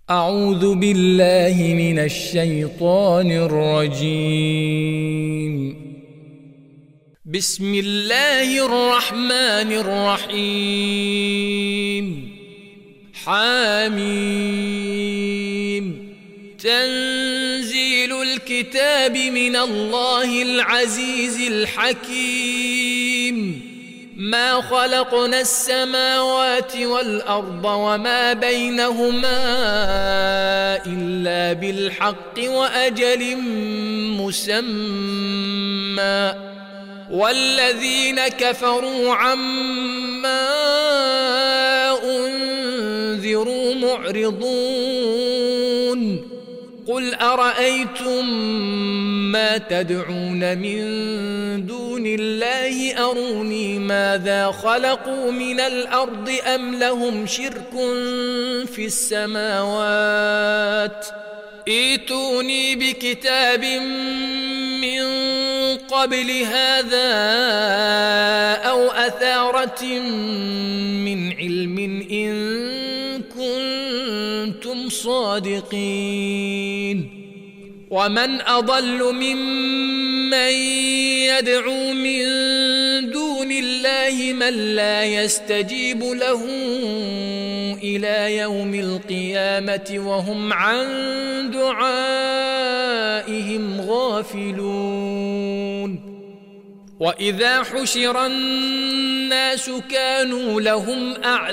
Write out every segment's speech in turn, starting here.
أعوذ بالله من الشيطان الرجيم. بسم الله الرحمن الرحيم. حميم. تنزيل الكتاب من الله العزيز الحكيم. ما خلقنا السماوات والأرض وما بينهما إلا بالحق وأجل مسمى، والذين كفروا عما أنذروا معرضون. قل أرأيتم ما تدعون من دون الله أروني ماذا خلقوا من الأرض أم لهم شرك في السماوات، ائتوني بكتاب من قبل هذا أو أثارة من علم إن كنتم صادقين. ومن أضل ممن يدعو من دون الله من لا يستجيب له إلى يوم القيامة وهم عن دعائهم غافلون. وإذا حشر الناس كانوا لهم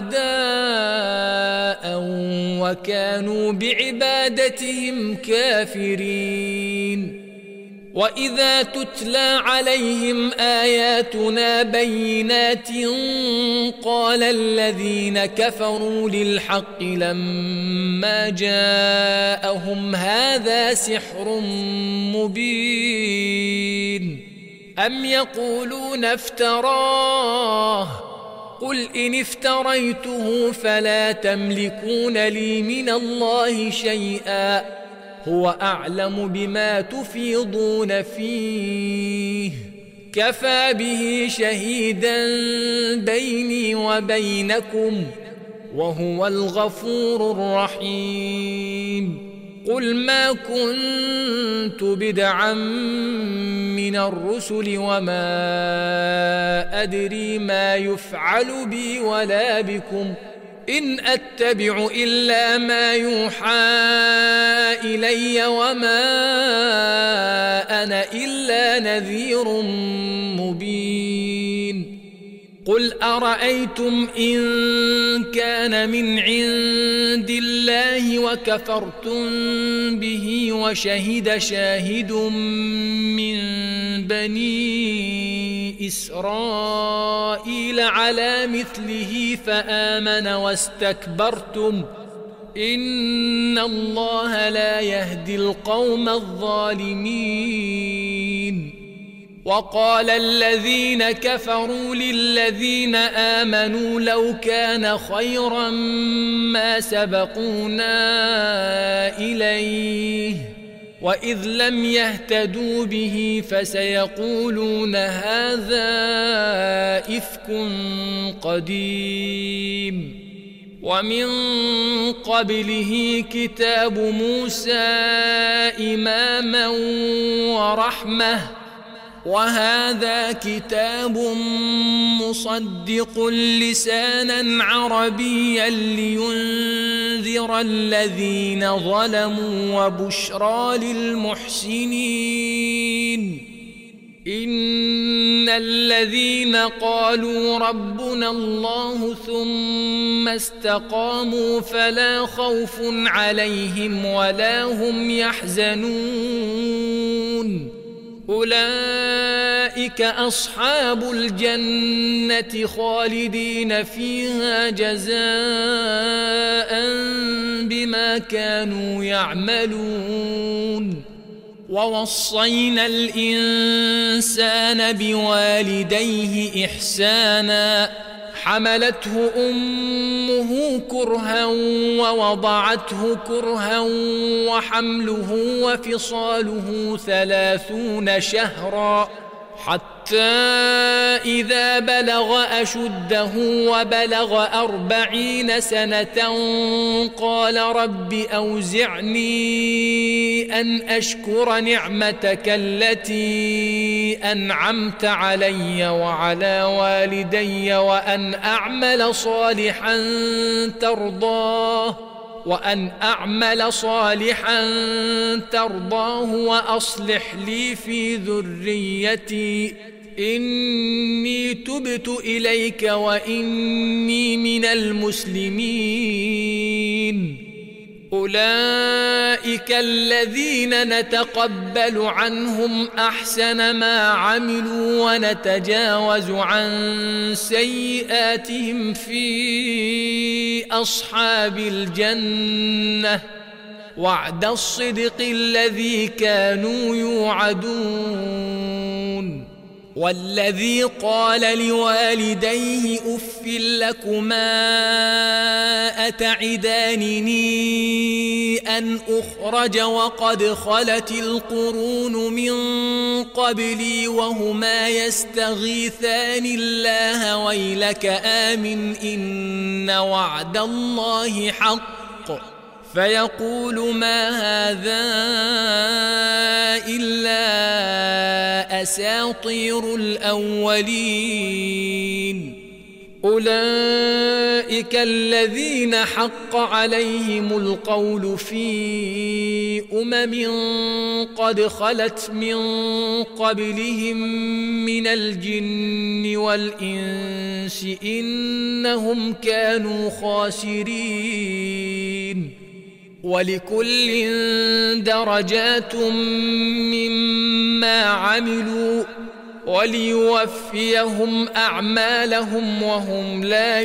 أعداء وكانوا بعبادتهم كافرين. وإذا تتلى عليهم آياتنا بينات قال الذين كفروا للحق لما جاءهم هذا سحر مبين. أم يقولون افتراه، قل إن افتريته فلا تملكون لي من الله شيئا، هو أعلم بما تفيضون فيه، كفى به شهيدا بيني وبينكم وهو الغفور الرحيم. قل ما كنت بدعا من الرسل وما أدري ما يفعل بي ولا بكم، إن أتبع إلا ما يوحى إلي وما أنا إلا نذير مبين. قل أرأيتم إن كان من عند الله وكفرتم به وشهد شاهد من بني إسرائيل على مثله فآمن واستكبرتم إن الله لا يهدي القوم الظالمين. وقال الذين كفروا للذين آمنوا لو كان خيرا ما سبقونا إليه، وإذ لم يهتدوا به فسيقولون هذا إفك قديم. ومن قبله كتاب موسى إماما ورحمة، وهذا كتاب مصدق لسانا عربيا لينذر الذين ظلموا وبشرى للمحسنين. إن الذين قالوا ربنا الله ثم استقاموا فلا خوف عليهم ولا هم يحزنون. أولئك أصحاب الجنة خالدين فيها جزاء بما كانوا يعملون. ووصينا الإنسان بوالديه إحسانا، حملته أمه كرها ووضعته كرها وحمله وفصاله 30 شهرا، حتى إذا بلغ أشده وبلغ 40 سنة قال رب أوزعني أن أشكر نعمتك التي أنعمت علي وعلى والدي وأن أعمل صالحا ترضاه وأصلح لي في ذريتي إني تبت إليك وإني من المسلمين. أولئك الذين نتقبل عنهم أحسن ما عملوا ونتجاوز عن سيئاتهم في أصحاب الجنة وعد الصدق الذي كانوا يوعدون. والذي قال لوالديه أف لكما أتعدانني أن أخرج وقد خلت القرون من قبلي وهما يستغيثان الله ويلك آمن إن وعد الله حق فيقول ما هذا إلا أساطير الأولين. أولئك الذين حق عليهم القول في قد خلت من قبلهم من الجن والإنس إنهم كانوا خاسرين. ولكل درجات مما عملوا وليوفيهم أعمالهم وهم لا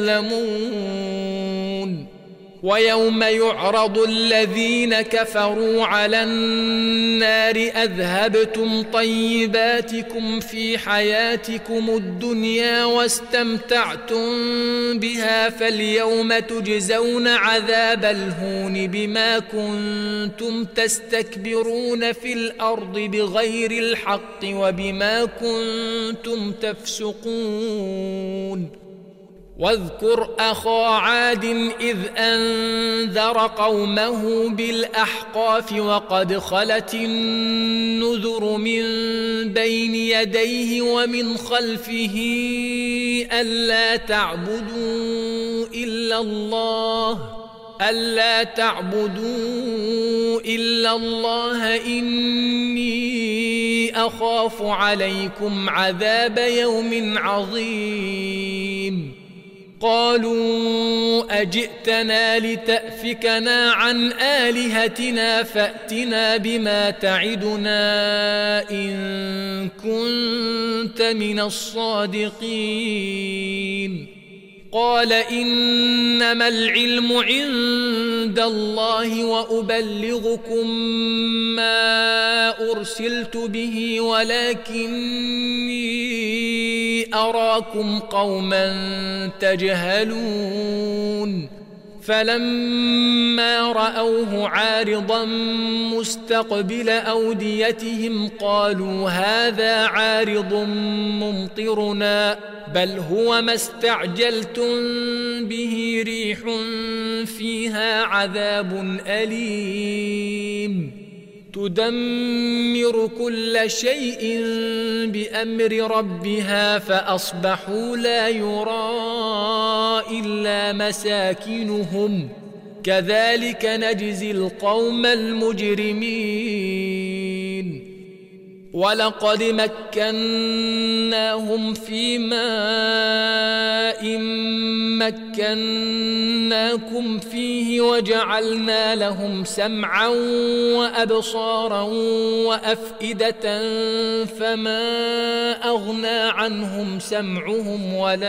يظلمون. ويوم يعرض الذين كفروا على النار أذهبتم طيباتكم في حياتكم الدنيا واستمتعتم بها فاليوم تجزون عذاب الهون بما كنتم تستكبرون في الأرض بغير الحق وبما كنتم تفسقون. واذكر أخا عاد إذ أنذر قومه بالأحقاف وقد خلت النذر من بين يديه ومن خلفه ألا تعبدوا إلا الله إني أخاف عليكم عذاب يوم عظيم. قالوا أجئتنا لتأفكنا عن آلهتنا فأتنا بما تعدنا إن كنت من الصادقين. قال إنما العلم عند الله وأبلغكم ما أرسلت به ولكني أراكم قوما تجهلون. فلما رأوه عارضا مستقبل أوديتهم قالوا هذا عارض ممطرنا بل هو ما استعجلتم به ريح فيها عذاب أليم تدمر كل شيء بأمر ربها فأصبحوا لا يرى إلا مساكنهم كذلك نجزي القوم المجرمين. ولقد مكناهم في ماء مكناكم فيه وجعلنا لهم سمعا وأبصارا وأفئدة فما أغنى عنهم سمعهم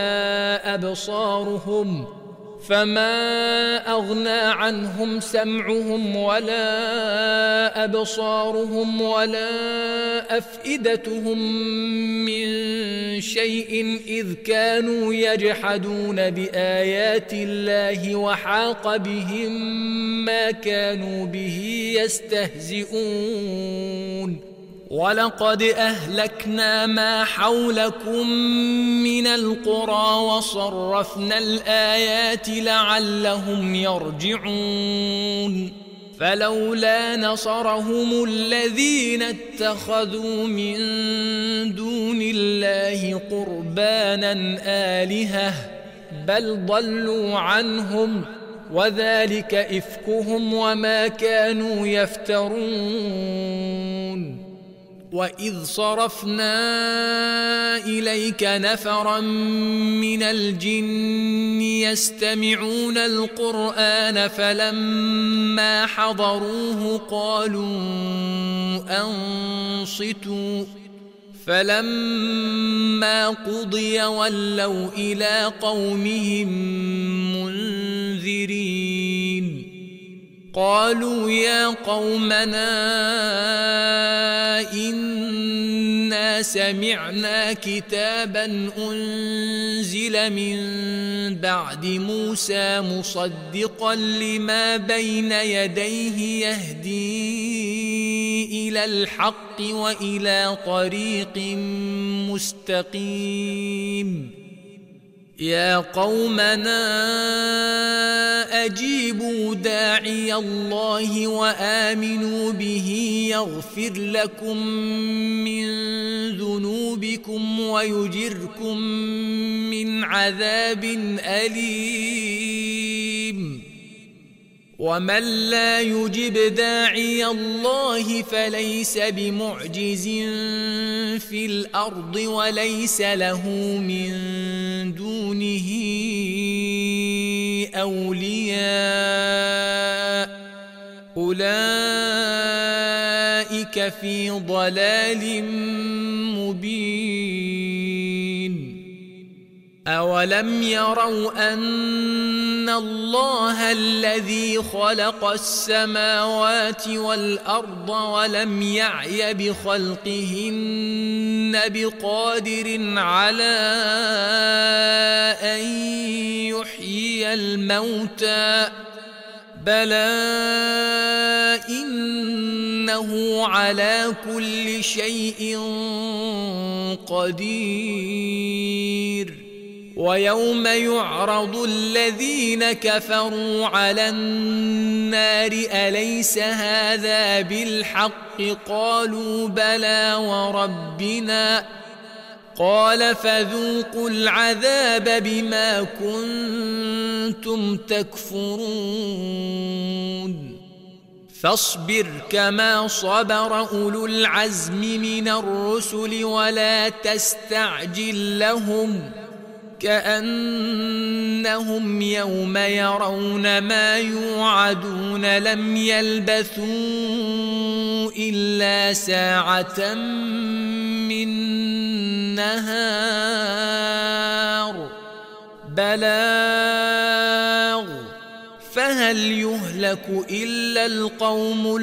ولا أبصارهم ولا أفئدتهم من شيء إذ كانوا يجحدون بآيات الله وحاق بهم ما كانوا به يستهزئون. ولقد أهلكنا ما حولكم من القرى وصرفنا الآيات لعلهم يرجعون فلولا نصرهم الذين اتخذوا من دون الله قربانا آلهة بل ضلوا عنهم وذلك إفكهم وما كانوا يفترون وإذ صرفنا إليك نفرا من الجن يستمعون القرآن فلما حضروه قالوا أنصتوا فلما قضي ولوا إلى قومهم منذرين قالوا يا قومنا إنا سمعنا كتابا أنزل من بعد موسى مصدقا لما بين يديه يهدي إلى الحق وإلى طريق مستقيم يا قومنا أجيبوا داعي الله وآمنوا به يغفر لكم من ذنوبكم ويجركم من عذاب أليم ومن لا يجب داعي الله فليس بمعجز في الأرض وليس له من دونه أولياء أولئك في ضلال مبين أولم يروا أن الله الذي خلق السماوات والأرض ولم يعي بخلقهن بقادر على أن يحيي الموتى بلى إنه على كل شيء قدير ويوم يعرض الذين كفروا على النار أليس هذا بالحق قالوا بلى وربنا قال فذوقوا العذاب بما كنتم تكفرون فاصبر كما صبر أولو العزم من الرسل ولا تستعجل لهم كأنهم يوم يرون ما يوعدون لم يلبثوا إلا ساعة من نهار بلاغ فهل يهلك إلا القوم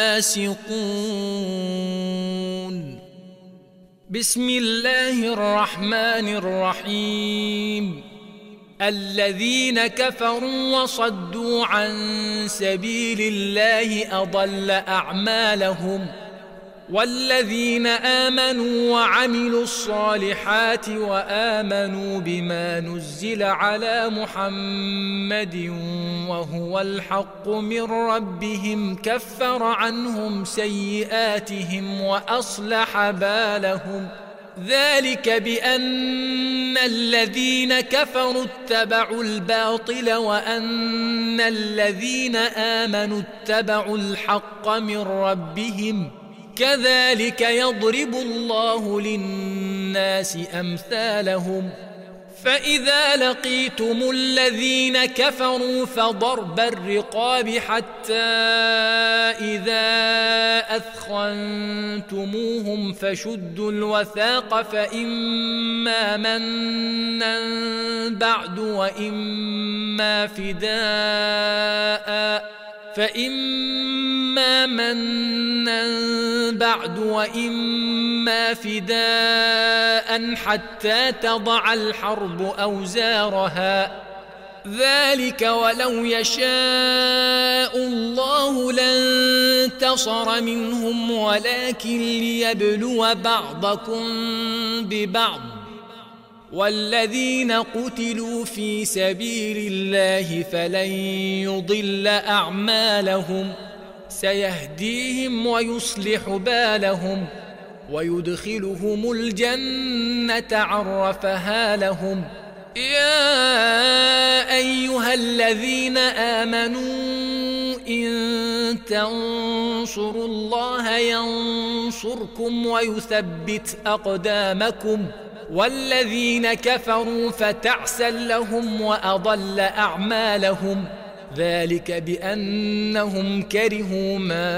الفاسقون بسم الله الرحمن الرحيم الذين كفروا وصدوا عن سبيل الله أضل أعمالهم والذين آمنوا وعملوا الصالحات وآمنوا بما نزل على محمد وهو الحق من ربهم كفر عنهم سيئاتهم وأصلح بالهم ذلك بأن الذين كفروا اتبعوا الباطل وأن الذين آمنوا اتبعوا الحق من ربهم كذلك يضرب الله للناس أمثالهم فإذا لقيتم الذين كفروا فضرب الرقاب حتى إذا أثخنتموهم فشدوا الوثاق فإما منا بعد وإما فداء حتى تضع الحرب أوزارها ذلك ولو يشاء الله لانتصر انتصر منهم ولكن ليبلو بعضكم ببعض والذين قتلوا في سبيل الله فلن يضل أعمالهم سيهديهم ويصلح بالهم ويدخلهم الجنة عرفها لهم. يا أيها الذين آمنوا إن تنصروا الله ينصركم ويثبت أقدامكم والذين كفروا فتعسا لهم وأضل أعمالهم ذلك بأنهم كرهوا ما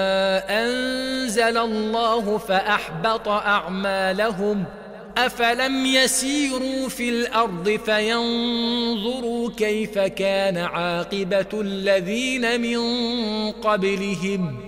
أنزل الله فأحبط أعمالهم. أفلم يسيروا في الأرض فينظروا كيف كان عاقبة الذين من قبلهم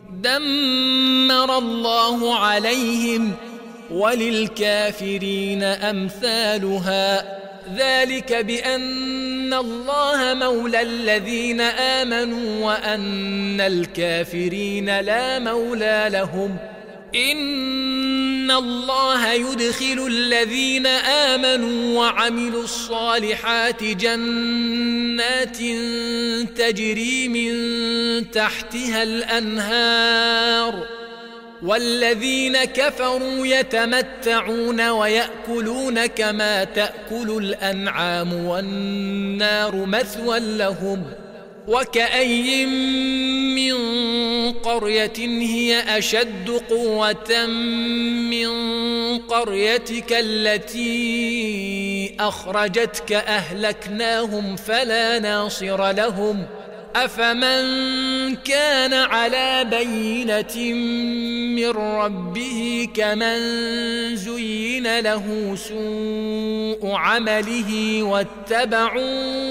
دمر الله عليهم وللكافرين أمثالها ذلك بأن الله مولى الذين آمنوا وأن الكافرين لا مولى لهم. إن الله يدخل الذين آمنوا وعملوا الصالحات جنات تجري من تحتها الأنهار والذين كفروا يتمتعون ويأكلون كما تأكل الأنعام والنار مثوى لهم. وكأي من قرية هي أشد قوة من قريتك التي أخرجتك أهلكناهم فلا ناصر لهم. أفمن كان على بينة من ربه كمن زين له سوء عمله واتبعوا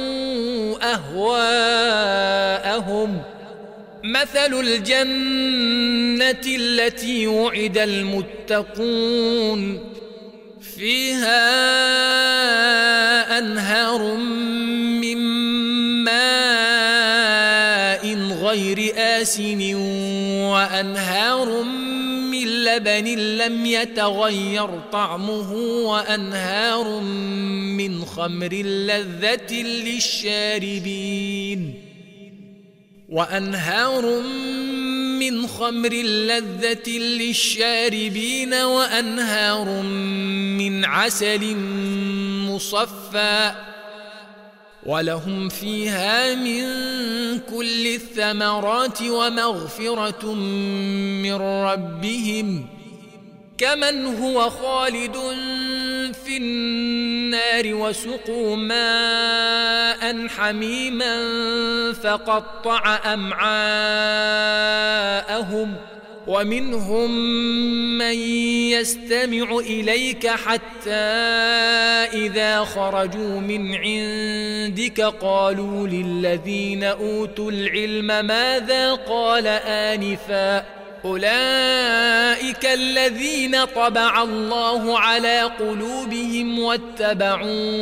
أهواءهم. مثل الجنة التي وعد المتقون فيها أنهار من ماء غير آسن وأنهار من لبن لم يتغير طعمه وأنهار من خمر لذة للشاربين وأنهار من عسل مصفى ولهم فيها من كل الثمرات ومغفرة من ربهم كمن هو خالد في النار وسقوا ماء حميما فقطع أمعاءهم ومنهم من يستمع إليك حتى إذا خرجوا من عندك قالوا للذين أوتوا العلم ماذا قال آنفا أولئك الذين طبع الله على قلوبهم واتبعوا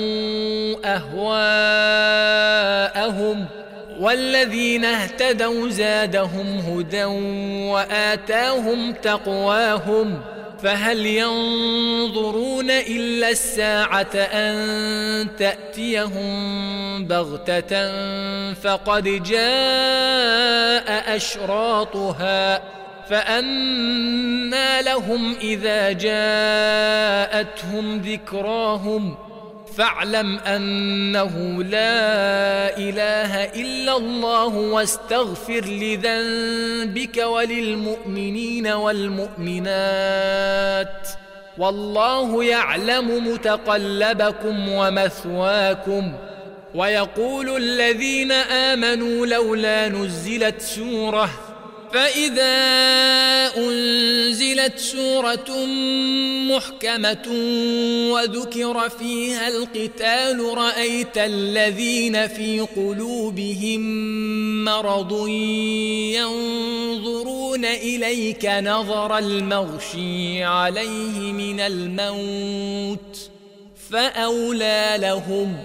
أهواءهم والذين اهتدوا زادهم هدى وآتاهم تقواهم فهل ينظرون إلا الساعة أن تأتيهم بغتة فقد جاء أشراطها فأنى لهم إذا جاءتهم ذكراهم فاعلم أنه لا إله إلا الله واستغفر لذنبك وللمؤمنين والمؤمنات والله يعلم متقلبكم ومثواكم. ويقول الذين آمنوا لولا نزلت سورة فإذا أنزلت سورة محكمة وذكر فيها القتال رأيت الذين في قلوبهم مرض ينظرون إليك نظر المغشي عليه من الموت فأولى لهم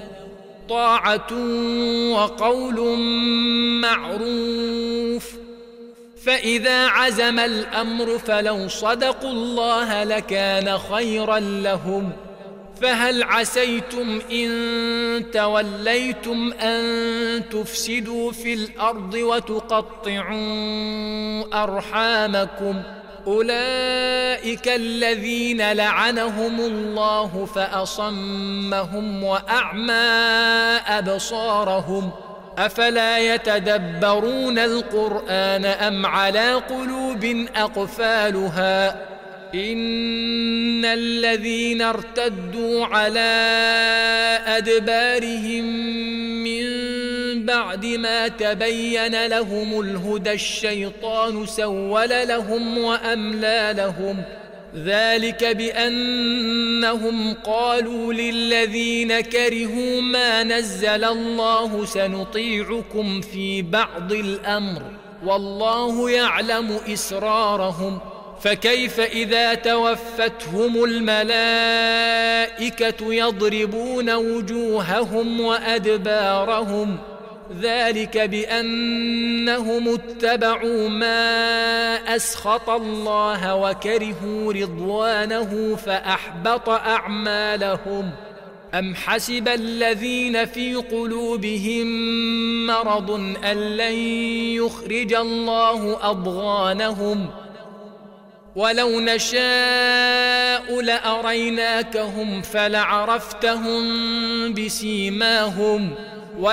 طاعة وقول معروف. إذا عزم الأمر فلو صدقوا الله لكان خيرا لهم. فهل عسيتم إن توليتم أن تفسدوا في الأرض وتقطعوا أرحامكم؟ أولئك الذين لعنهم الله فأصمهم وأعمى أبصارهم. أفلا يتدبرون القرآن أم على قلوب أقفالها؟ إن الذين ارتدوا على أدبارهم من بعد ما تبين لهم الهدى الشيطان سول لهم وأملى لهم. ذلك بأنهم قالوا للذين كرهوا ما نزل الله سنطيعكم في بعض الأمر والله يعلم إسرارهم. فكيف إذا توفتهم الملائكة يضربون وجوههم وأدبارهم؟ ذلك بأنهم اتبعوا ما أسخط الله وكرهوا رضوانه فأحبط أعمالهم. أم حسب الذين في قلوبهم مرض أن لن يخرج الله أضغانهم؟ ولو نشاء لأريناكهم فلعرفتهم بسيماهم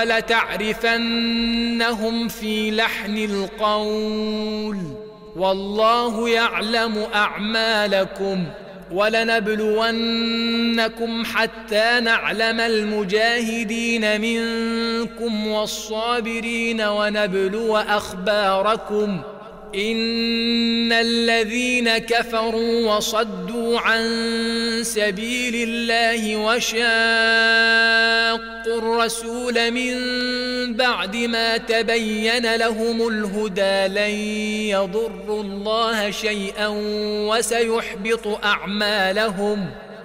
ولتعرفنهم في لحن القول والله يعلم أعمالكم. ولنبلونكم حتى نعلم المجاهدين منكم والصابرين ونبلو أخباركم. إن الذين كفروا وصدوا عن سبيل الله وشاقوا الرسول من بعد ما تبين لهم الهدى لن يضروا الله شيئا وسيحبط أعمالهم.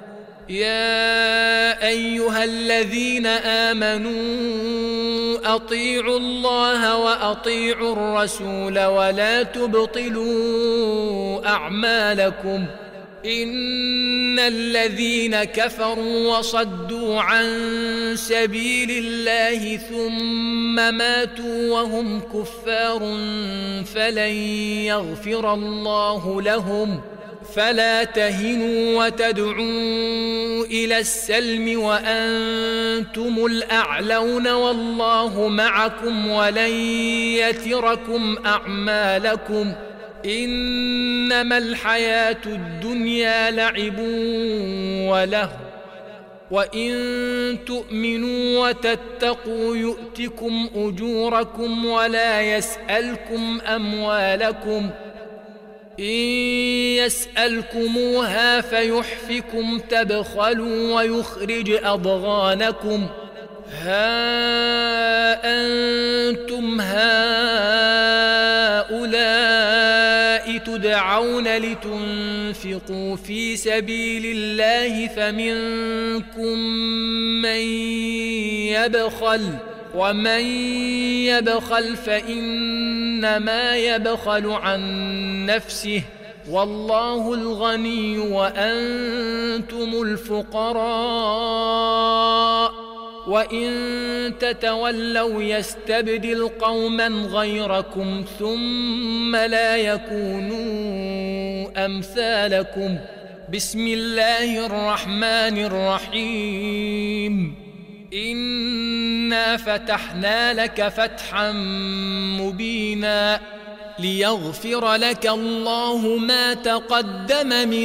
يا أيها الذين آمنوا أطيعوا الله وأطيعوا الرسول ولا تبطلوا أعمالكم. إن الذين كفروا وصدوا عن سبيل الله ثم ماتوا وهم كفار فلن يغفر الله لهم. فلا تهنوا وتدعوا إلى السلم وأنتم الأعلون والله معكم ولن يتركم أعمالكم. إنما الحياة الدنيا لعب وله وإن تؤمنوا وتتقوا يؤتكم أجوركم ولا يسألكم أموالكم. إن يسألكموها فيحفكم تبخلوا ويخرج أضغانكم. ها أنتم هؤلاء تدعون لتنفقوا في سبيل الله فمنكم من يبخل ومن يبخل فإنما يبخل عن نفسه والله الغني وأنتم الفقراء وإن تتولوا يستبدل قوما غيركم ثم لا يكونوا أمثالكم. بسم الله الرحمن الرحيم. إنا فتحنا لك فتحا مبينا ليغفر لك الله ما تقدم من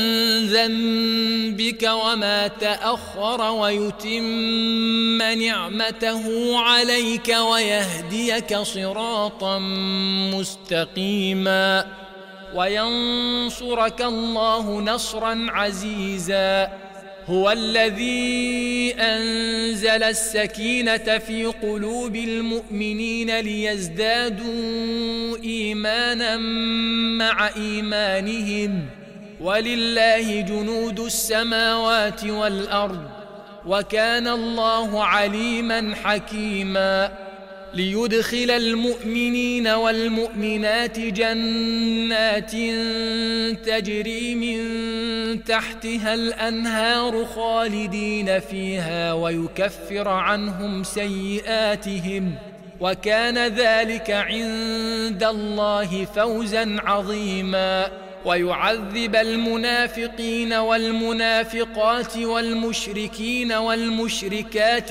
ذنبك وما تأخر ويتم نعمته عليك ويهديك صراطا مستقيما وينصرك الله نصرا عزيزا. هو الذي أنزل السكينة في قلوب المؤمنين ليزدادوا إيمانا مع إيمانهم ولله جنود السماوات والأرض وكان الله عليما حكيما. ليدخل المؤمنين والمؤمنات جنات تجري من تحتها الأنهار خالدين فيها ويكفر عنهم سيئاتهم، وكان ذلك عند الله فوزا عظيما. ويعذب المنافقين والمنافقات والمشركين والمشركات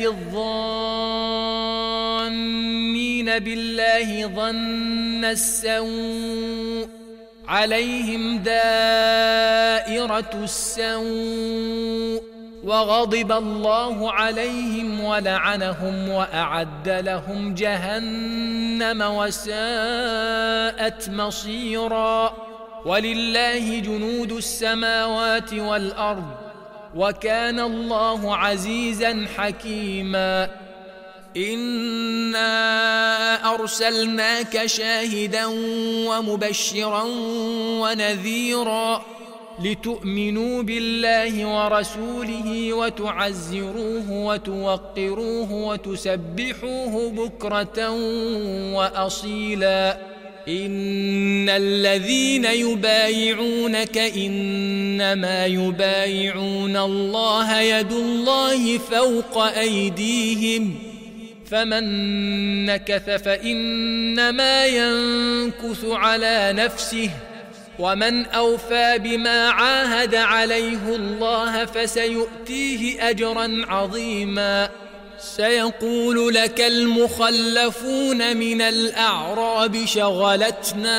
الظانين بالله ظن السوء عليهم دائرة السوء وغضب الله عليهم ولعنهم وأعد لهم جهنم وساءت مصيرا. ولله جنود السماوات والأرض وكان الله عزيزا حكيما. إنا أرسلناك شاهدا ومبشرا ونذيرا لتؤمنوا بالله ورسوله وتعزروه وتوقروه وتسبحوه بكرة وأصيلا. إن الذين يبايعونك إنما يبايعون الله يد الله فوق أيديهم، فمن نكث فإنما ينكث على نفسه، ومن أوفى بما عاهد عليه الله فسيؤتيه أجرا عظيما. سيقول لك المخلفون من الأعراب شغلتنا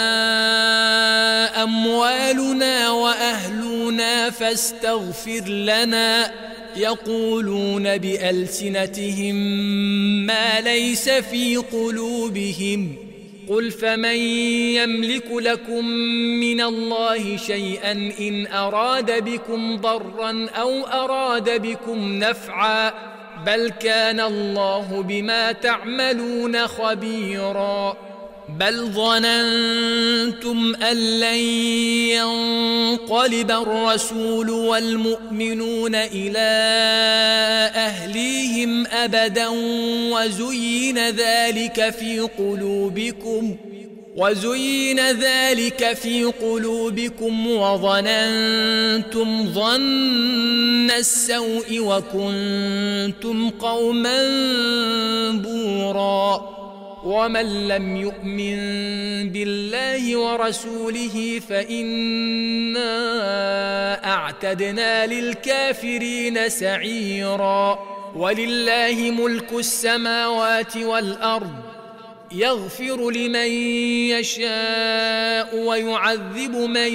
أموالنا وأهلنا فاستغفر لنا، يقولون بألسنتهم ما ليس في قلوبهم. قل فمن يملك لكم من الله شيئا إن أراد بكم ضرا أو أراد بكم نفعا، بل كان الله بما تعملون خبيرا. بل ظننتم أن لن ينقلب الرسول والمؤمنون إلى أهليهم أبدا وزين ذلك في قلوبكم وظننتم ظن السوء وكنتم قوما بورا. ومن لم يؤمن بالله ورسوله فإنا أعتدنا للكافرين سعيرا. ولله ملك السماوات والأرض، يغفر لمن يشاء ويعذب من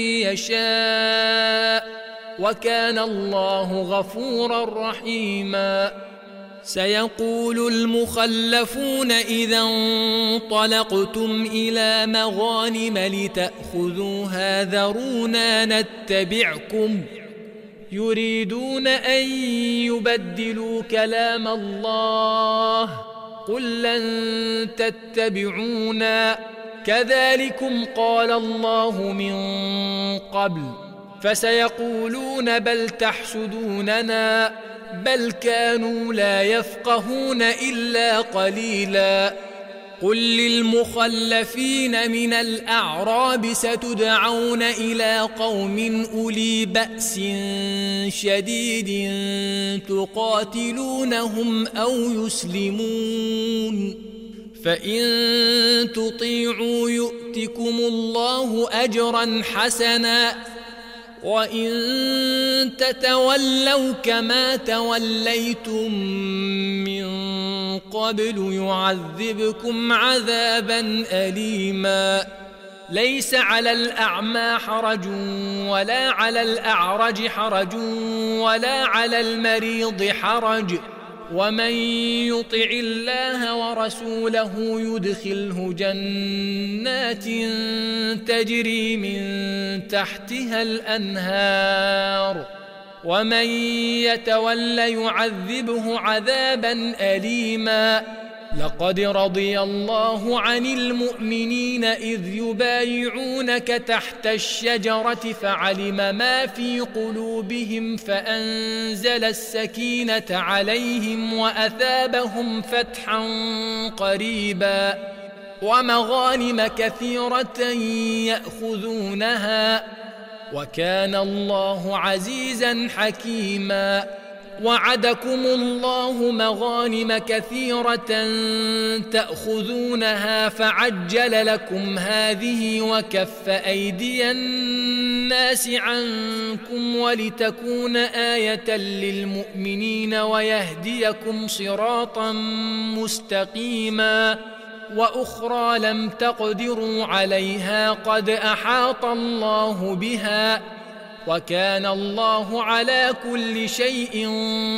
يشاء، وكان الله غفورا رحيما. سيقول المخلفون إذا انطلقتم إلى مغانم لتأخذوها ذرونا نتبعكم، يريدون أن يبدلوا كلام الله، قل لن تتبعونا كذلكم قال الله من قبل. فسيقولون بل تحسدوننا بل كانوا لا يفقهون إلا قليلا. قل للمخلفين من الأعراب ستدعون إلى قوم أولي بأس شديد تقاتلونهم أو يسلمون، فإن تطيعوا يؤتكم الله أجرا حسنا، وإن تتولوا كما توليتم من قبل يعذبكم عذابا أليما. ليس على الأعمى حرج ولا على الأعرج حرج ولا على المريض حرج، ومن يطع الله ورسوله يدخله جنات تجري من تحتها الأنهار، ومن يتول يعذبه عذابا أليما. لقد رضي الله عن المؤمنين إذ يبايعونك تحت الشجرة فعلم ما في قلوبهم فأنزل السكينة عليهم وأثابهم فتحا قريبا ومغانم كثيرة يأخذونها وكان الله عزيزا حكيما. وعدكم الله مغانم كثيرة تأخذونها فعجل لكم هذه وكف أيدي الناس عنكم ولتكون آية للمؤمنين ويهديكم صراطا مستقيما. وأخرى لم تقدروا عليها قد أحاط الله بها وكان الله على كل شيء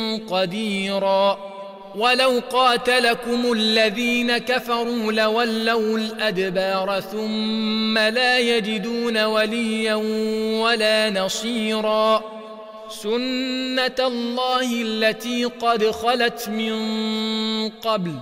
قديرا. ولو قاتلكم الذين كفروا لولوا الأدبار ثم لا يجدون وليا ولا نصيرا. سنة الله التي قد خلت من قبل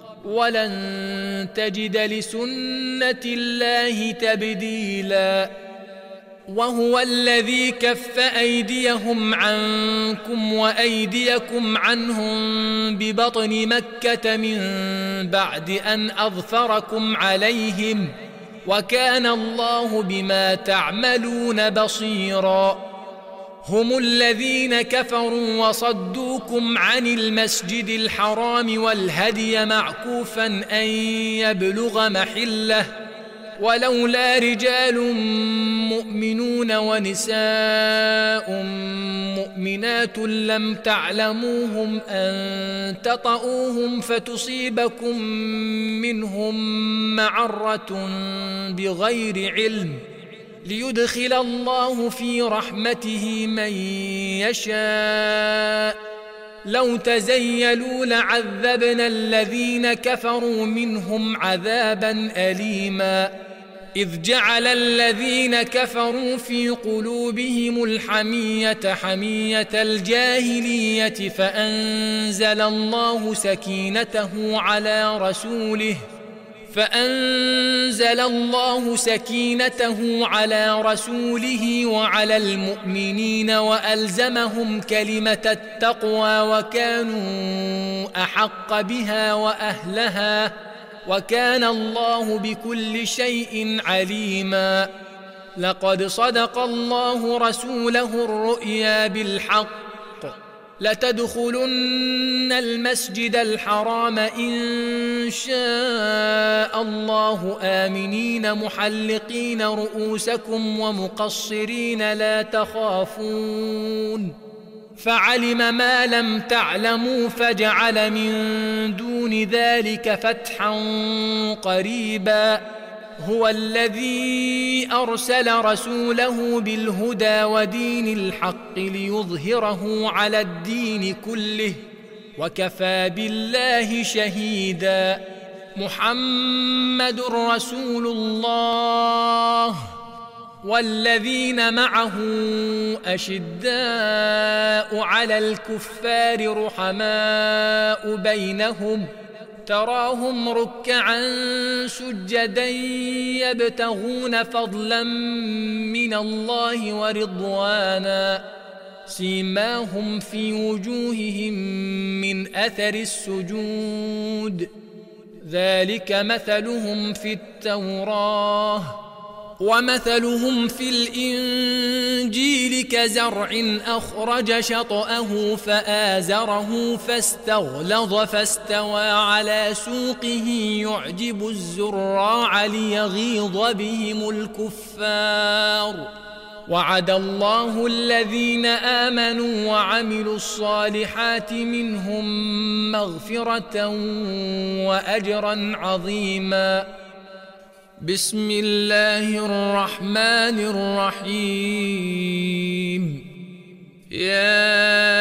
ولن تجد لسنة الله تبديلا. وهو الذي كف أيديهم عنكم وأيديكم عنهم ببطن مكة من بعد أن أظفركم عليهم وكان الله بما تعملون بصيرا. هم الذين كفروا وصدوكم عن المسجد الحرام والهدي معكوفا أن يبلغ محله ولولا رجال مؤمنون ونساء مؤمنات لم تعلموهم أن تطؤوهم فتصيبكم منهم معرة بغير علم ليدخل الله في رحمته من يشاء. لو تزيلوا لعذبنا الذين كفروا منهم عذابا أليما. إذ جعل الذين كفروا في قلوبهم الحمية حمية الجاهلية فأنزل الله سكينته على رسوله وعلى المؤمنين وألزمهم كلمة التقوى وكانوا أحق بها وأهلها وكان الله بكل شيء عليما. لقد صدق الله رسوله الرؤيا بالحق لتدخلن المسجد الحرام إن شاء الله آمنين محلقين رؤوسكم ومقصرين لا تخافون فعلم ما لم تعلموا فجعل من دون ذلك فتحا قريبا. هو الذي أرسل رسوله بالهدى ودين الحق ليظهره على الدين كله وكفى بالله شهيدا. محمد رسول الله والذين معه أشداء على الكفار رحماء بينهم تراهم ركعا سجدا يبتغون فضلا من الله ورضوانا سيماهم في وجوههم من أثر السجود ذلك مثلهم في التوراة ومثلهم في الإنجيل كزرع أخرج شطأه فآزره فاستغلظ فاستوى على سوقه يعجب الزراع ليغيظ بهم الكفار. وعد الله الذين آمنوا وعملوا الصالحات منهم مغفرة وأجرا عظيما. بسم الله الرحمن الرحيم. يا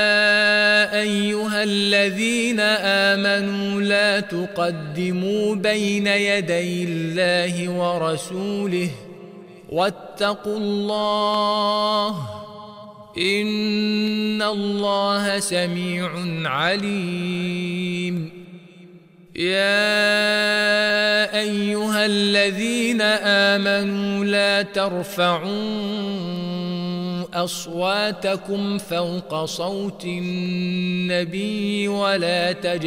أيها الذين آمنوا لا تقدموا بين يدي الله ورسوله واتقوا الله إن الله سميع عليم. يا أيها الذين آمنوا لا ترفعوا أصواتكم فوق صوت النبي ولا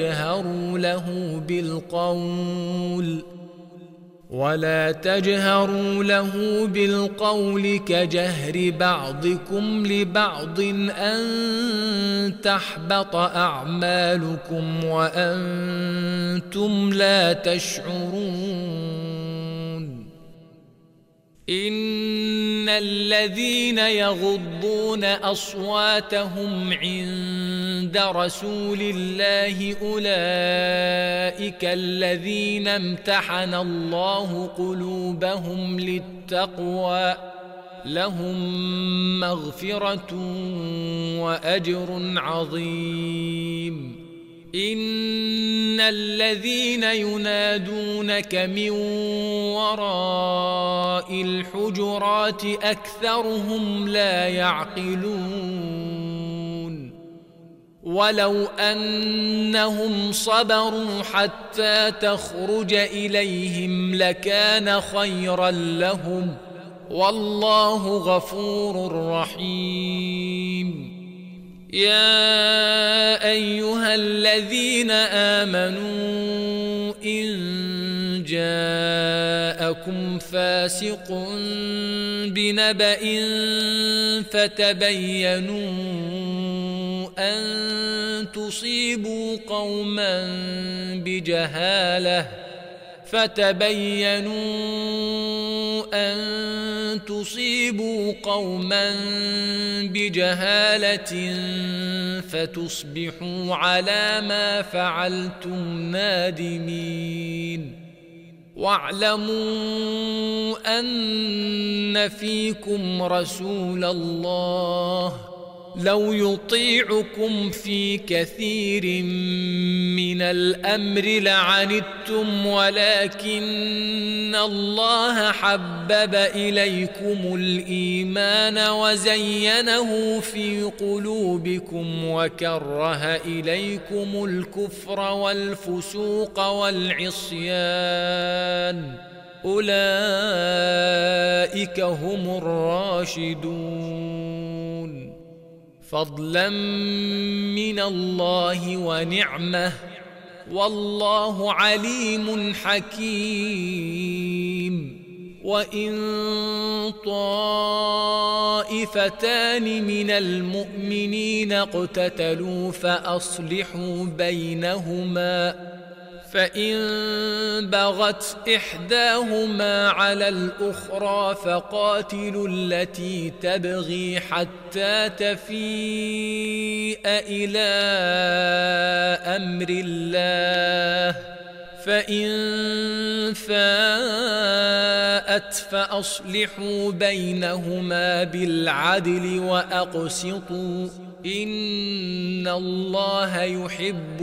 تجهروا له بالقول كجهر بعضكم لبعض أن تحبط أعمالكم وأنتم لا تشعرون. إن الذين يغضون أصواتهم عند رسول الله أولئك الذين امتحن الله قلوبهم للتقوى لهم مغفرة وأجر عظيم. إن الذين ينادونك من وراء الحجرات أكثرهم لا يعقلون. ولو أنهم صبروا حتى تخرج إليهم لكان خيرا لهم والله غفور رحيم. يا أيها الذين آمنوا إن جاءكم فاسق بنبأ فتبينوا أن تصيبوا قوما بجهالة فتصبحوا على ما فعلتم نادمين. واعلموا أن فيكم رسول الله لو يطيعكم في كثير من الأمر لعنتم ولكن الله حبب إليكم الإيمان وزينه في قلوبكم وكره إليكم الكفر والفسوق والعصيان أولئك هم الراشدون. فضلا من الله ونعمه والله عليم حكيم. وإن طائفتان من المؤمنين اقتتلوا فأصلحوا بينهما فإن بغت إحداهما على الأخرى فقاتلوا التي تبغي حتى تفيء إلى أمر الله فإن فاءت فأصلحوا بينهما بالعدل وأقسطوا إن الله يحب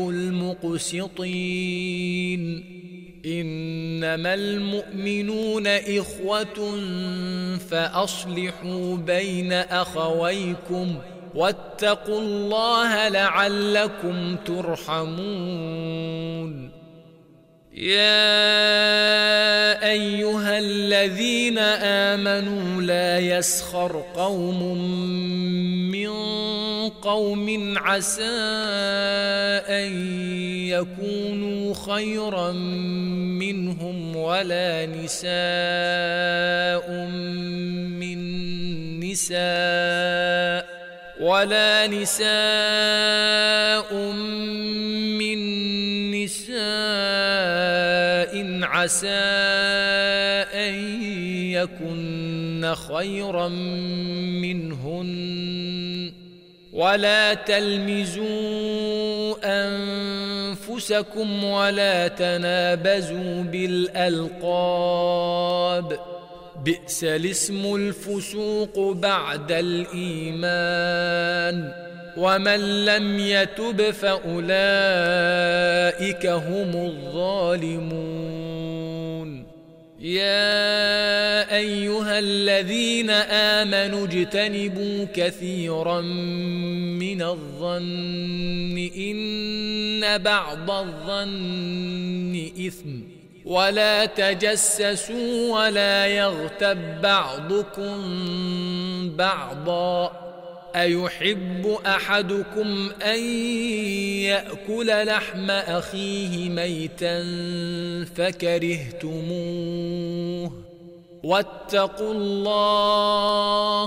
المقسطين. إنما المؤمنون إخوة فأصلحوا بين أخويكم واتقوا الله لعلكم ترحمون. يا أيها الذين آمنوا لا يسخر قوم من قوم عسى أن يكونوا خيرا منهم ولا نساء من نساء عسى أن يكن خيرا منهن ولا تلمزوا أنفسكم ولا تنابزوا بالألقاب بئس الاسم الفسوق بعد الإيمان ومن لم يتب فأولئك هم الظالمون. يا أيها الذين آمنوا اجتنبوا كثيرا من الظن إن بعض الظن إثم ولا تجسسوا ولا يغتب بعضكم بعضا أيحب أحدكم أن يأكل لحم أخيه ميتا فكرهتموه واتقوا الله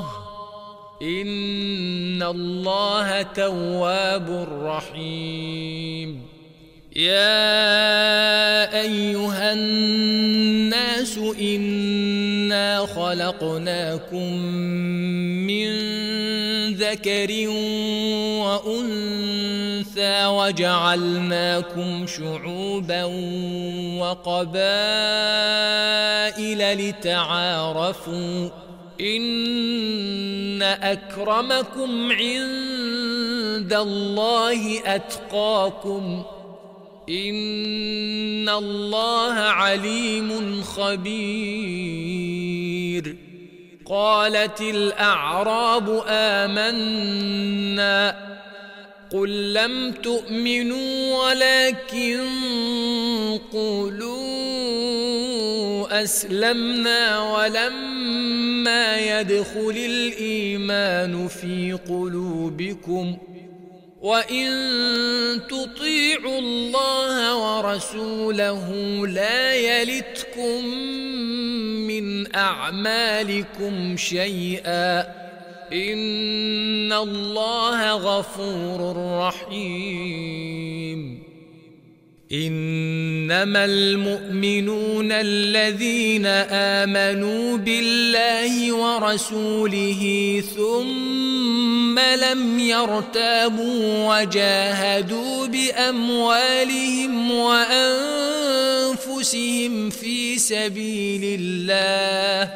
إن الله تواب رحيم يا أيها الناس إنا خلقناكم من ذكر وأنثى وجعلناكم شعوبا وقبائل لتعارفوا إن أكرمكم عند الله أتقاكم إن الله عليم خبير قالت الأعراب آمنا قل لم تؤمنوا ولكن قولوا أسلمنا ولما يدخل الإيمان في قلوبكم وإن تطيعوا الله ورسوله لا يلتكم من أعمالكم شيئا إن الله غفور رحيم إنما المؤمنون الذين آمنوا بالله ورسوله ثم لم يرتابوا وجاهدوا بأموالهم وأنفسهم في سبيل الله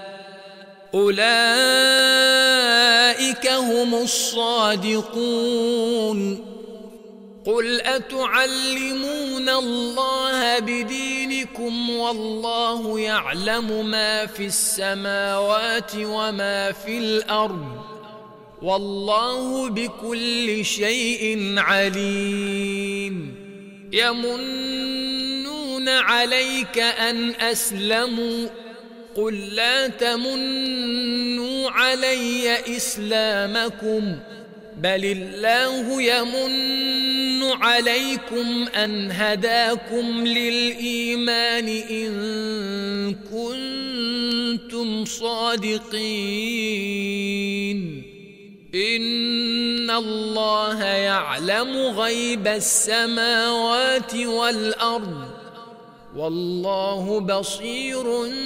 أولئك هم الصادقون قل أتعلمون الله بدينكم والله يعلم ما في السماوات وما في الأرض والله بكل شيء عليم يمنون عليك أن أسلموا قل لا تمنوا علي إسلامكم بل الله يمن عليكم أن هداكم للإيمان إن كنتم صادقين إن الله يعلم غيب السماوات والأرض والله بصير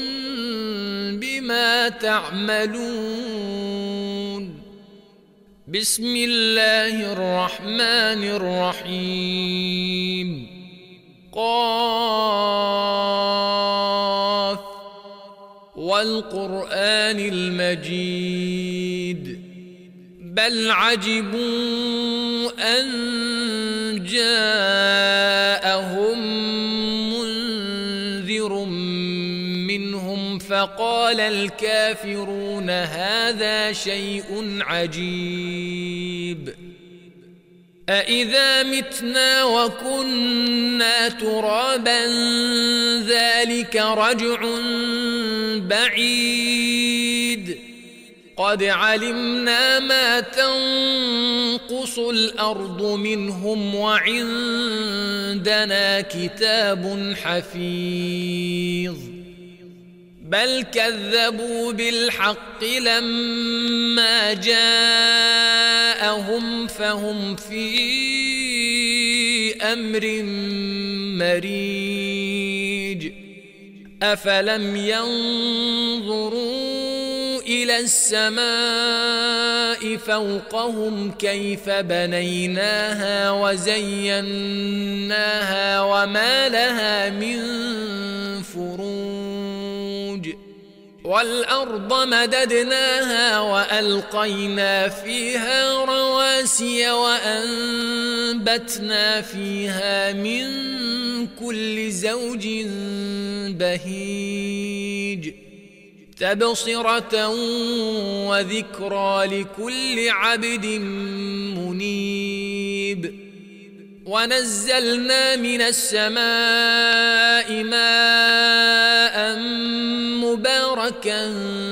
بما تعملون بسم الله الرحمن الرحيم قاف والقرآن المجيد بل عجبوا أن جاءهم منذر منهم فقال الكافرون هذا شيء عجيب أإذا متنا وكنا ترابا ذلك رجع بعيد قد علمنا ما تنقص الأرض منهم وعندنا كتاب حفيظ بل كذبوا بالحق لما جاءهم فهم في أمر مريج أفلم ينظروا إلى السماء فوقهم كيف بنيناها وزيناها وما لها من فروج والأرض مددناها وألقينا فيها رواسي وأنبتنا فيها من كل زوج بهيج تبصرة وذكرى لكل عبد منيب. ونزلنا من السماء ماء مباركا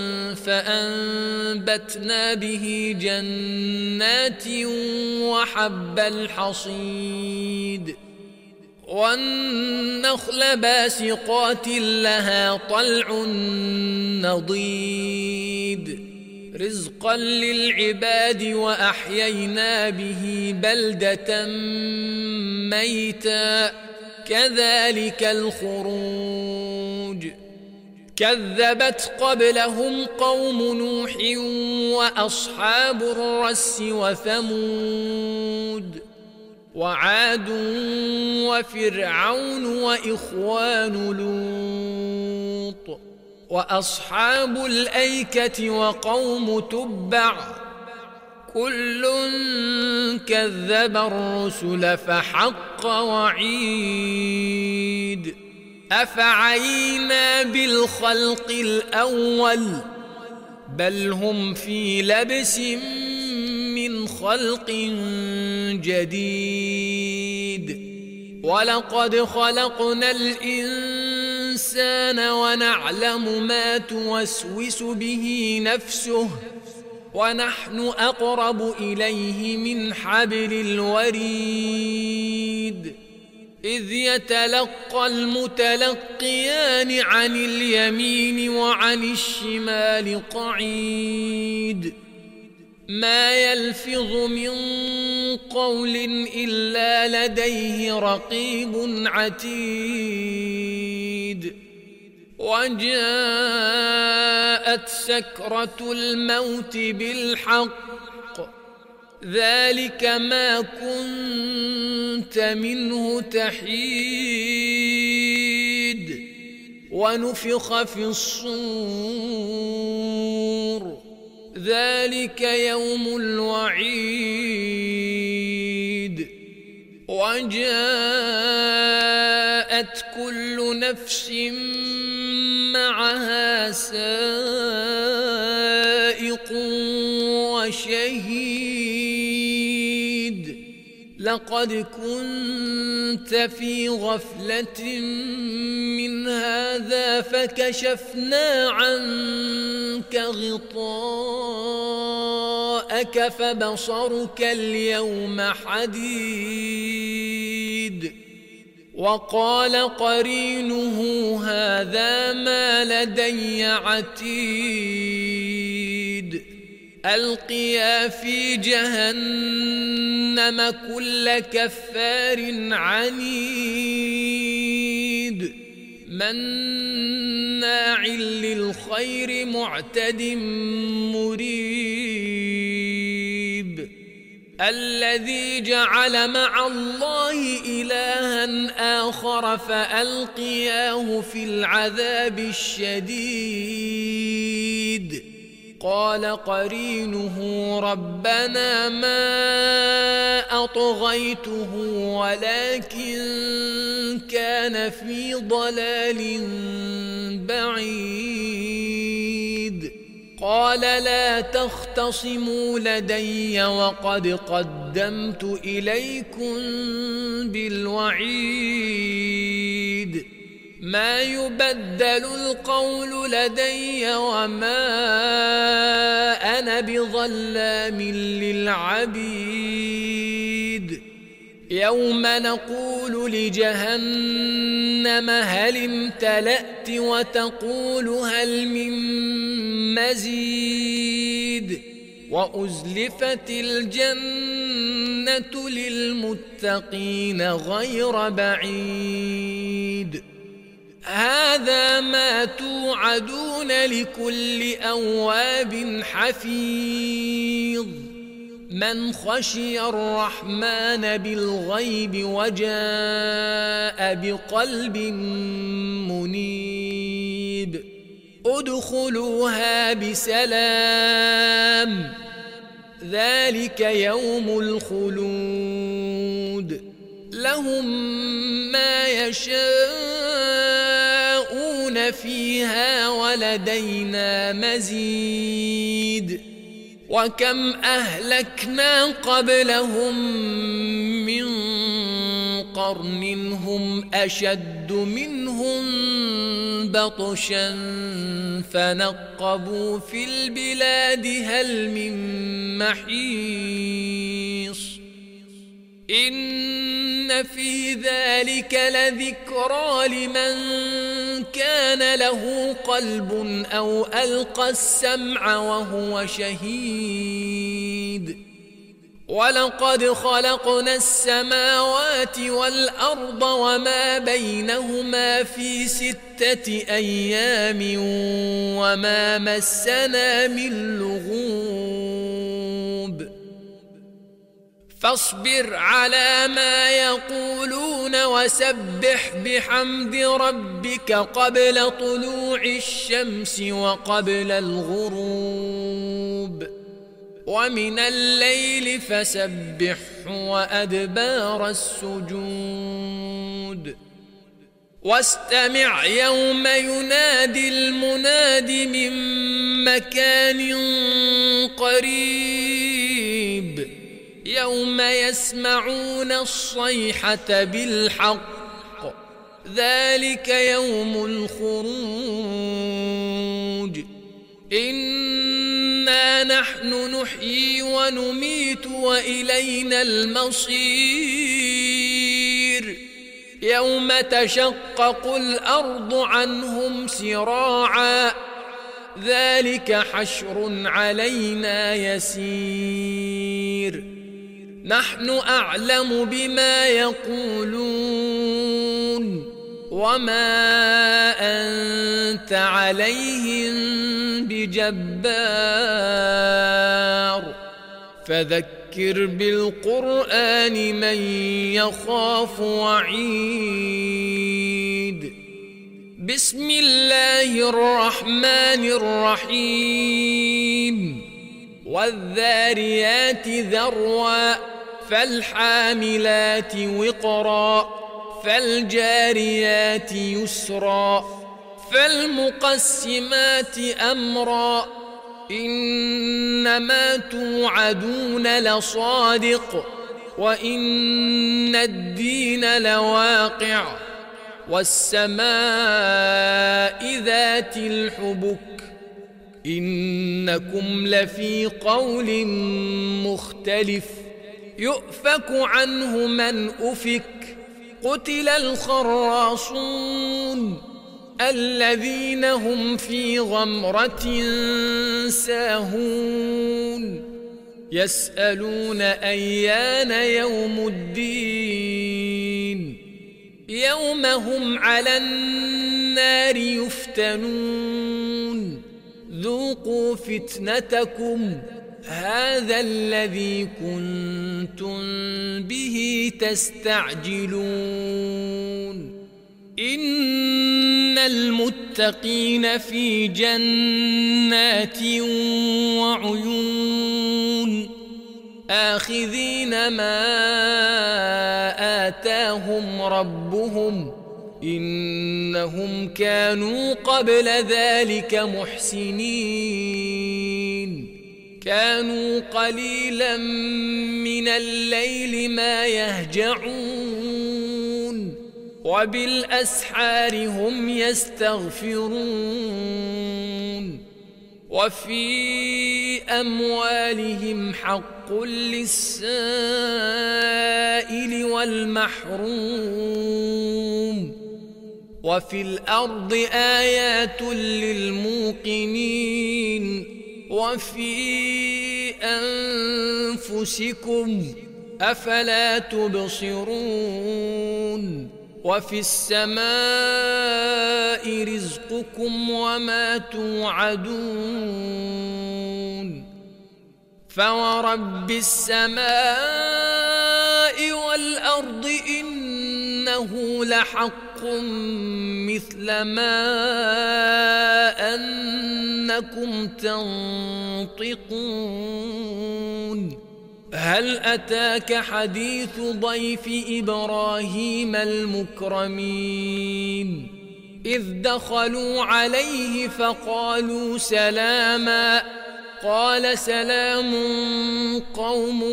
فأنبتنا به جنات وحب الحصيد والنخل باسقات لها طلع نضيد رزقا للعباد وأحيينا به بلدة ميتا كذلك الخروج. كذبت قبلهم قوم نوح وأصحاب الرس وثمود وعاد وفرعون وإخوان لوط وأصحاب الأيكة وقوم تبع كل كذب الرسل فحق وعيد. أفعينا بالخلق الأول بل هم في لبس من خلق جديد. ولقد خلقنا الإنسان ونعلم ما توسوس به نفسه ونحن أقرب إليه من حبل الوريد. إذ يتلقى المتلقيان عن اليمين وعن الشمال قعيد. ما يلفظ من قول إلا لديه رقيب عتيد. وجاءت سكرة الموت بالحق ذلك ما كنت منه تحيد. ونفخ في الصور ذلك يوم الوعيد. وجاءت كل نفس معها سائق وشهيد. لقد كنت في غفلة من هذا فكشفنا عنك غطاءك فبصرك اليوم حديد. وقال قرينه هذا ما لدي عتيد. ألقيا في جهنم كل كفار عنيد مناع للخير معتد مريب. الذي جعل مع الله إلها آخر فألقياه في العذاب الشديد. قال قرينه ربنا ما أطغيته ولكن كان في ضلال بعيد. قال لا تختصموا لدي وقد قدمت إليكم بالوعيد. ما يبدل القول لدي وما أنا بظلام للعبيد. يوم نقول لجهنم هل امتلأت وتقول هل من مزيد. وأزلفت الجنة للمتقين غير بعيد. هذا ما توعدون لكل أواب حفيظ من خشي الرحمن بالغيب وجاء بقلب منيب. ادخلوها بسلام ذلك يوم الخلود. لهم ما يشاءون يخلدون فيها ولدينا مزيد وكم أهلكنا قبلهم من قرن هم أشد منهم بطشا فنقبوا في البلاد هل من محيص إن في ذلك لذكرى لمن كان له قلب أو ألقى السمع وهو شهيد ولقد خلقنا السماوات والأرض وما بينهما في 6 أيام وما مسنا من لغوب فاصبر على ما يقولون وسبح بحمد ربك قبل طلوع الشمس وقبل الغروب ومن الليل فسبحه وأدبار السجود واستمع يوم ينادي المناد من مكان قريب يوم يسمعون الصيحة بالحق ذلك يوم الخروج إنا نحن نحيي ونميت وإلينا المصير يوم تشقق الأرض عنهم سراعا ذلك حشر علينا يسير نحن أعلم بما يقولون وما أنت عليهم بجبار فذكر بالقرآن من يخاف وعيد بسم الله الرحمن الرحيم والذاريات ذروا فالحاملات وقرا فالجاريات يسرا فالمقسمات أمرا إنما توعدون لصادق وإن الدين لواقع والسماء ذات الحبك إنكم لفي قول مختلف يؤفك عنه من أفك قتل الخراصون الذين هم في غمرة ساهون يسألون أيان يوم الدين يوم هم على النار يفتنون ذوقوا فتنتكم هذا الذي كنتم به تستعجلون إن المتقين في جنات وعيون آخذين ما آتاهم ربهم إنهم كانوا قبل ذلك محسنين كانوا قليلا من الليل ما يهجعون وبالأسحار هم يستغفرون وفي أموالهم حق للسائل والمحروم وفي الأرض آيات للموقنين وفي أنفسكم أفلا تبصرون وفي السماء رزقكم وما توعدون فورب السماء والأرض إنه لحق مثل ما أنكم تنطقون هل أتاك حديث ضيف إبراهيم المكرمين إذ دخلوا عليه فقالوا سلاما قال سلام قوم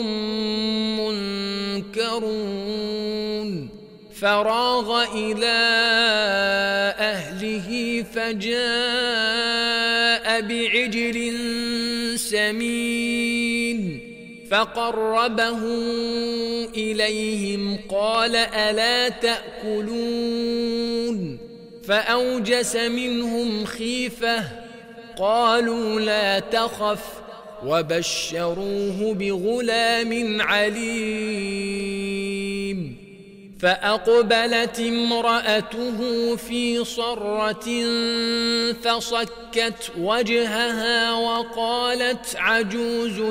منكرون فراغ إلى أهله فجاء بعجل سمين فقربه إليهم قال ألا تأكلون فأوجس منهم خيفة قالوا لا تخف وبشروه بغلام عليم فأقبلت امرأته في صرة فصكت وجهها وقالت عجوز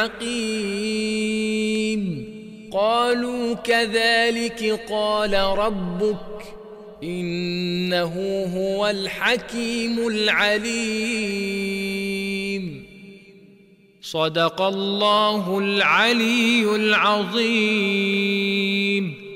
عقيم قالوا كذلك قال ربك إنه هو الحكيم العليم صدق الله العلي العظيم.